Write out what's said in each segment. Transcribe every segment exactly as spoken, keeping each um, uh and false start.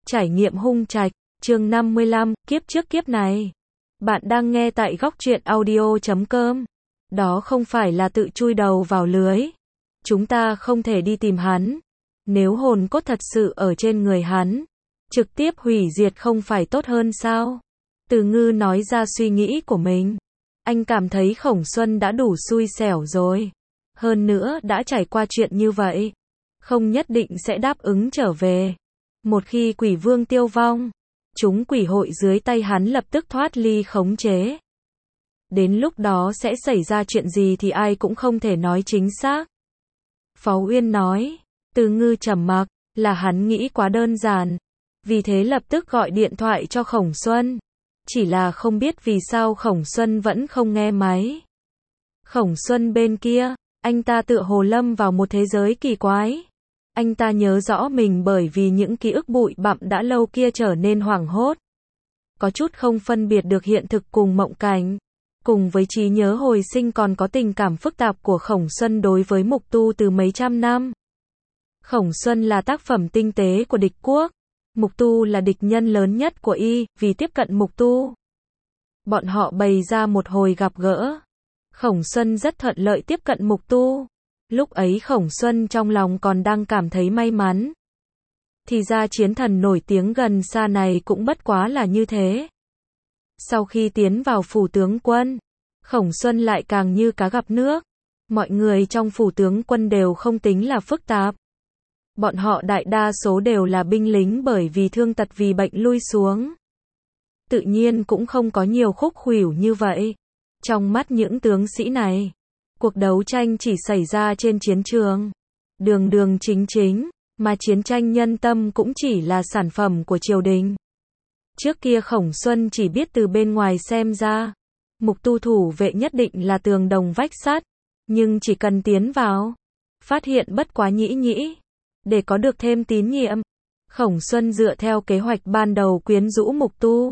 Trải nghiệm hung trạch, chương năm mươi lăm, kiếp trước kiếp này. Bạn đang nghe tại góc truyện audio chấm com. Đó không phải là tự chui đầu vào lưới. Chúng ta không thể đi tìm hắn. Nếu hồn cốt thật sự ở trên người hắn, trực tiếp hủy diệt không phải tốt hơn sao? Từ Ngư nói ra suy nghĩ của mình. Anh cảm thấy Khổng Xuân đã đủ xui xẻo rồi. Hơn nữa đã trải qua chuyện như vậy, không nhất định sẽ đáp ứng trở về. Một khi quỷ vương tiêu vong, chúng quỷ hội dưới tay hắn lập tức thoát ly khống chế. Đến lúc đó sẽ xảy ra chuyện gì thì ai cũng không thể nói chính xác. Phó Uyên nói. Từ Ngư trầm mặc, là hắn nghĩ quá đơn giản. Vì thế lập tức gọi điện thoại cho Khổng Xuân. Chỉ là không biết vì sao Khổng Xuân vẫn không nghe máy. Khổng Xuân bên kia, anh ta tựa hồ lâm vào một thế giới kỳ quái. Anh ta nhớ rõ mình bởi vì những ký ức bụi bặm đã lâu kia trở nên hoảng hốt. Có chút không phân biệt được hiện thực cùng mộng cảnh. Cùng với trí nhớ hồi sinh còn có tình cảm phức tạp của Khổng Xuân đối với Mục Tu từ mấy trăm năm. Khổng Xuân là tác phẩm tinh tế của địch quốc. Mục Tu là địch nhân lớn nhất của y, vì tiếp cận Mục Tu. Bọn họ bày ra một hồi gặp gỡ. Khổng Xuân rất thuận lợi tiếp cận Mục Tu. Lúc ấy Khổng Xuân trong lòng còn đang cảm thấy may mắn. Thì ra chiến thần nổi tiếng gần xa này cũng bất quá là như thế. Sau khi tiến vào phủ tướng quân, Khổng Xuân lại càng như cá gặp nước. Mọi người trong phủ tướng quân đều không tính là phức tạp. Bọn họ đại đa số đều là binh lính bởi vì thương tật vì bệnh lui xuống. Tự nhiên cũng không có nhiều khúc khuỷu như vậy. Trong mắt những tướng sĩ này, cuộc đấu tranh chỉ xảy ra trên chiến trường. Đường đường chính chính, mà chiến tranh nhân tâm cũng chỉ là sản phẩm của triều đình. Trước kia Khổng Xuân chỉ biết từ bên ngoài xem ra, Mục Tu thủ vệ nhất định là tường đồng vách sắt. Nhưng chỉ cần tiến vào, phát hiện bất quá nhĩ nhĩ. Để có được thêm tín nhiệm, Khổng Xuân dựa theo kế hoạch ban đầu quyến rũ Mục Tu.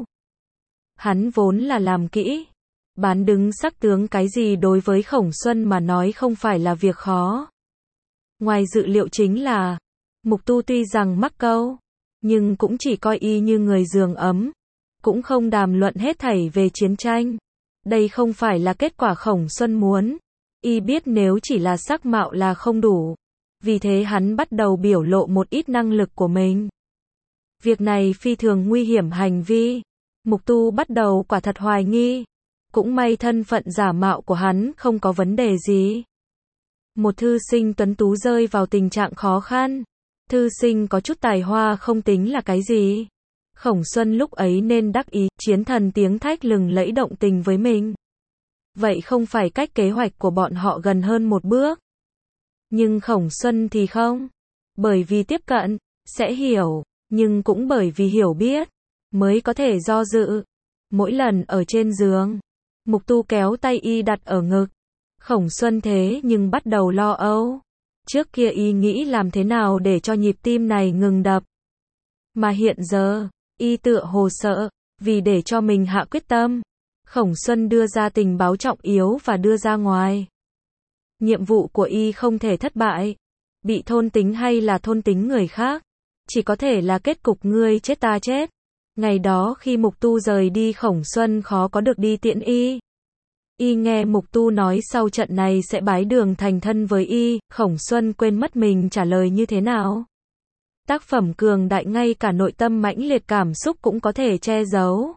Hắn vốn là làm kỹ. Bán đứng sắc tướng cái gì đối với Khổng Xuân mà nói không phải là việc khó. Ngoài dự liệu chính là, Mục Tu tuy rằng mắc câu, nhưng cũng chỉ coi y như người giường ấm. Cũng không đàm luận hết thảy về chiến tranh. Đây không phải là kết quả Khổng Xuân muốn. Y biết nếu chỉ là sắc mạo là không đủ. Vì thế hắn bắt đầu biểu lộ một ít năng lực của mình. Việc này phi thường nguy hiểm hành vi. Mục Tu bắt đầu quả thật hoài nghi. Cũng may thân phận giả mạo của hắn không có vấn đề gì. Một thư sinh tuấn tú rơi vào tình trạng khó khăn. Thư sinh có chút tài hoa không tính là cái gì. Khổng Xuân lúc ấy nên đắc ý, chiến thần tiếng thách lừng lẫy động tình với mình. Vậy không phải cách kế hoạch của bọn họ gần hơn một bước. Nhưng Khổng Xuân thì không. Bởi vì tiếp cận, sẽ hiểu, nhưng cũng bởi vì hiểu biết, mới có thể do dự. Mỗi lần ở trên giường, Mục Tu kéo tay y đặt ở ngực. Khổng Xuân thế nhưng bắt đầu lo âu. Trước kia y nghĩ làm thế nào để cho nhịp tim này ngừng đập. Mà hiện giờ, y tựa hồ sợ, vì để cho mình hạ quyết tâm. Khổng Xuân đưa ra tình báo trọng yếu và đưa ra ngoài. Nhiệm vụ của y không thể thất bại. Bị thôn tính hay là thôn tính người khác. Chỉ có thể là kết cục ngươi chết ta chết. Ngày đó khi Mục Tu rời đi Khổng Xuân khó có được đi tiễn y. Y nghe Mục Tu nói sau trận này sẽ bái đường thành thân với y. Khổng Xuân quên mất mình trả lời như thế nào. Tác phẩm cường đại ngay cả nội tâm mãnh liệt cảm xúc cũng có thể che giấu.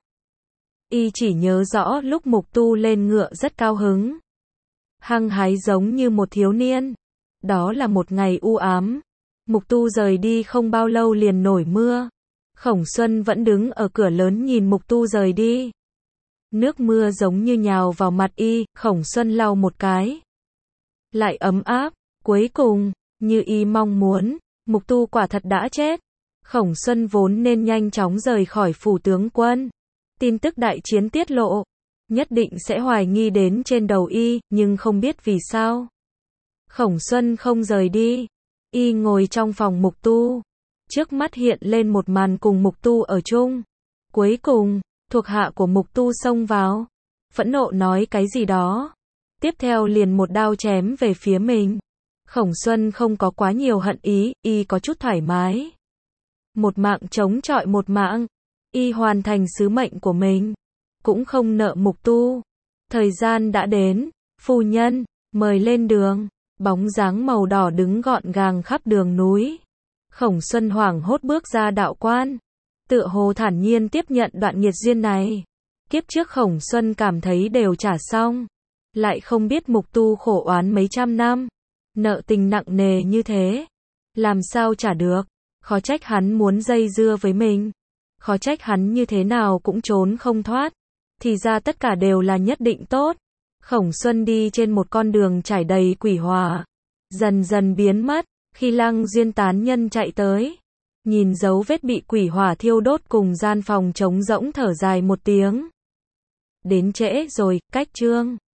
Y chỉ nhớ rõ lúc Mục Tu lên ngựa rất cao hứng. Hăng hái giống như một thiếu niên. Đó là một ngày u ám. Mục Tu rời đi không bao lâu liền nổi mưa. Khổng Xuân vẫn đứng ở cửa lớn nhìn Mục Tu rời đi. Nước mưa giống như nhào vào mặt y, Khổng Xuân lau một cái. Lại ấm áp, cuối cùng, như y mong muốn, Mục Tu quả thật đã chết. Khổng Xuân vốn nên nhanh chóng rời khỏi phủ tướng quân. Tin tức đại chiến tiết lộ, nhất định sẽ hoài nghi đến trên đầu y, nhưng không biết vì sao. Khổng Xuân không rời đi. Y ngồi trong phòng Mục Tu. Trước mắt hiện lên một màn cùng Mục Tu ở chung. Cuối cùng, thuộc hạ của Mục Tu xông vào. Phẫn nộ nói cái gì đó. Tiếp theo liền một đao chém về phía mình. Khổng Xuân không có quá nhiều hận ý, y có chút thoải mái. Một mạng chống chọi một mạng. Y hoàn thành sứ mệnh của mình. Cũng không nợ Mục Tu. Thời gian đã đến. Phu nhân, mời lên đường. Bóng dáng màu đỏ đứng gọn gàng khắp đường núi. Khổng Xuân hoảng hốt bước ra đạo quan. Tựa hồ thản nhiên tiếp nhận đoạn nghiệt duyên này. Kiếp trước Khổng Xuân cảm thấy đều trả xong. Lại không biết Mục Tu khổ oán mấy trăm năm. Nợ tình nặng nề như thế. Làm sao trả được. Khó trách hắn muốn dây dưa với mình. Khó trách hắn như thế nào cũng trốn không thoát. Thì ra tất cả đều là nhất định tốt. Khổng Xuân đi trên một con đường trải đầy quỷ hỏa. Dần dần biến mất. Khi Lăng Duyên tán nhân chạy tới. Nhìn dấu vết bị quỷ hỏa thiêu đốt cùng gian phòng trống rỗng thở dài một tiếng. Đến trễ rồi, cách chương.